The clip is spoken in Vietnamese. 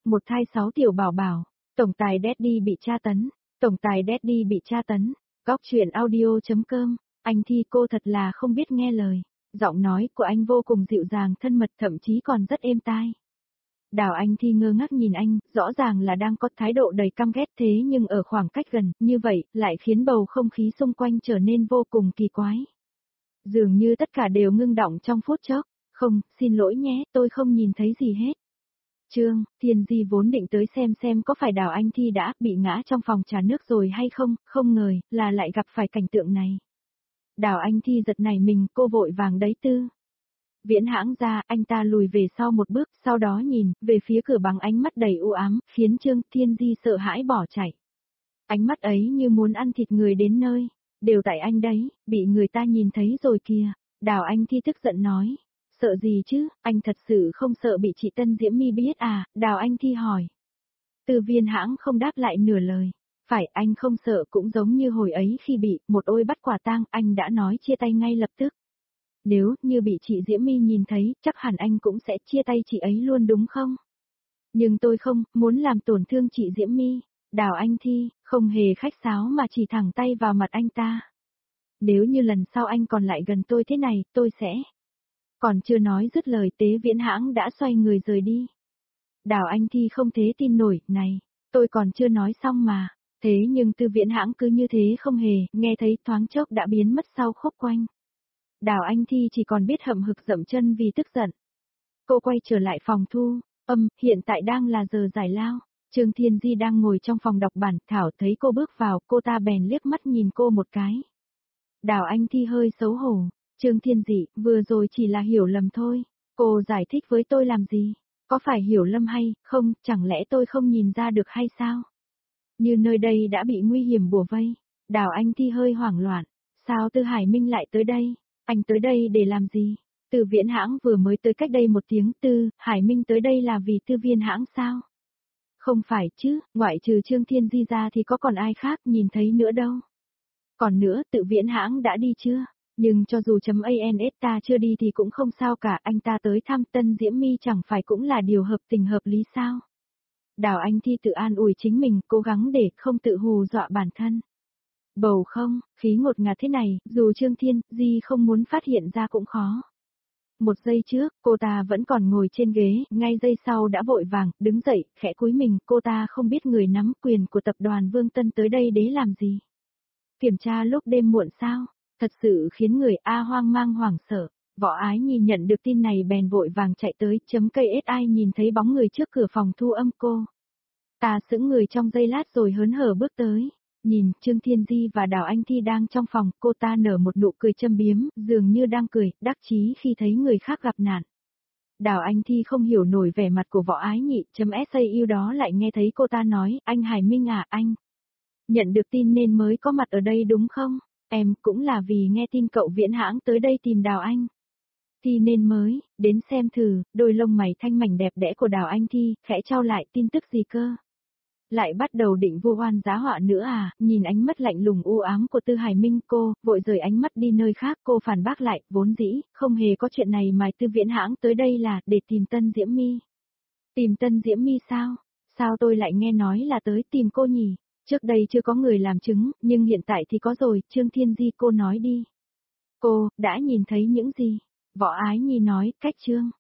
Một thai 6 tiểu bảo bảo, tổng tài Daddy bị tra tấn, tổng tài Daddy bị tra tấn, góc chuyện audio.com, anh Thi cô thật là không biết nghe lời, giọng nói của anh vô cùng dịu dàng thân mật thậm chí còn rất êm tai. Đào Anh Thi ngơ ngác nhìn anh, rõ ràng là đang có thái độ đầy căm ghét thế nhưng ở khoảng cách gần, như vậy, lại khiến bầu không khí xung quanh trở nên vô cùng kỳ quái. Dường như tất cả đều ngưng đọng trong phút chốc, không, xin lỗi nhé, tôi không nhìn thấy gì hết. Thiên Di vốn định tới xem có phải Đào Anh Thi đã bị ngã trong phòng trà nước rồi hay không, không ngờ, là lại gặp phải cảnh tượng này. Đào Anh Thi giật nảy mình, cô vội vàng đấy Tư Viễn Hãng ra, anh ta lùi về sau một bước, sau đó nhìn, về phía cửa bằng ánh mắt đầy u ám, khiến Thiên Di sợ hãi bỏ chạy. Ánh mắt ấy như muốn ăn thịt người đến nơi, đều tại anh đấy, bị người ta nhìn thấy rồi kìa, Đào Anh Thi tức giận nói. Sợ gì chứ, anh thật sự không sợ bị chị Tân Diễm My biết à, Đào Anh Thi hỏi. Từ Viễn Hãng không đáp lại nửa lời. Phải, anh không sợ cũng giống như hồi ấy khi bị một ôi bắt quả tang, anh đã nói chia tay ngay lập tức. Nếu như bị chị Diễm My nhìn thấy, chắc hẳn anh cũng sẽ chia tay chị ấy luôn đúng không? Nhưng tôi không, muốn làm tổn thương chị Diễm My. Đào Anh Thi, không hề khách sáo mà chỉ thẳng tay vào mặt anh ta. Nếu như lần sau anh còn lại gần tôi thế này, tôi sẽ... Còn chưa nói dứt lời Tế Viễn Hãng đã xoay người rời đi. Đào Anh Thi không thể tin nổi, này, tôi còn chưa nói xong mà. Thế nhưng Tư Viễn Hãng cứ như thế không hề, nghe thấy thoáng chốc đã biến mất sau khúc quanh. Đào Anh Thi chỉ còn biết hậm hực dậm chân vì tức giận. Cô quay trở lại phòng thu, hiện tại đang là giờ giải lao. Trương Thiên Di đang ngồi trong phòng đọc bản thảo thấy cô bước vào, cô ta bèn liếc mắt nhìn cô một cái. Đào Anh Thi hơi xấu hổ. Trương Thiên Dị, vừa rồi chỉ là hiểu lầm thôi. Cô giải thích với tôi làm gì? Có phải hiểu lầm hay không, chẳng lẽ tôi không nhìn ra được hay sao? Như nơi đây đã bị nguy hiểm bủa vây. Đào Anh Thi hơi hoảng loạn. Sao Tư Hải Minh lại tới đây? Anh tới đây để làm gì? Từ Viễn Hãng vừa mới tới cách đây một tiếng. Hải Minh tới đây là vì Tư Viễn Hãng sao? Không phải chứ, ngoại trừ Trương Thiên Di ra thì có còn ai khác nhìn thấy nữa đâu. Còn nữa, Tự Viễn Hãng đã đi chưa? Nhưng cho dù .ans ta chưa đi thì cũng không sao cả, anh ta tới thăm Tân Diễm My chẳng phải cũng là điều hợp tình hợp lý sao? Đào Anh Thi tự an ủi chính mình, cố gắng để không tự hù dọa bản thân. Bầu không, khí ngột ngạt thế này, dù Trương Thiên Di không muốn phát hiện ra cũng khó. Một giây trước, cô ta vẫn còn ngồi trên ghế, ngay giây sau đã vội vàng, đứng dậy, khẽ cúi mình, cô ta không biết người nắm quyền của tập đoàn Vương Tân tới đây để làm gì. Kiểm tra lúc đêm muộn sao? Thật sự khiến người hoang mang hoảng sợ. Võ Ái Nhi nhận được tin này bèn vội vàng chạy tới, KSI nhìn thấy bóng người trước cửa phòng thu âm cô. Ta sững người trong giây lát rồi hớn hở bước tới. Nhìn, Trương Thiên Di và Đào Anh Thi đang trong phòng, cô ta nở một nụ cười châm biếm, dường như đang cười, đắc chí khi thấy người khác gặp nạn. Đào Anh Thi không hiểu nổi vẻ mặt của Võ Ái Nhị, .sau đó lại nghe thấy cô ta nói, anh Hải Minh à, anh. Nhận được tin nên mới có mặt ở đây đúng không? Em cũng là vì nghe tin cậu Viễn Hãng tới đây tìm Đào Anh. Thi nên mới, đến xem thử, đôi lông mày thanh mảnh đẹp đẽ của Đào Anh Thi, khẽ trao lại tin tức gì cơ? Lại bắt đầu định vu oan giá họa nữa à, nhìn ánh mắt lạnh lùng u ám của Tư Hải Minh cô, vội rời ánh mắt đi nơi khác cô phản bác lại, vốn dĩ, không hề có chuyện này mà Tư Viễn Hãng tới đây là để tìm Tân Diễm My. Tìm Tân Diễm My sao? Sao tôi lại nghe nói là tới tìm cô nhỉ? Trước đây chưa có người làm chứng, nhưng hiện tại thì có rồi, Trương Thiên Di cô nói đi. Cô, đã nhìn thấy những gì? Võ Ái Nhi nói, cách Trương.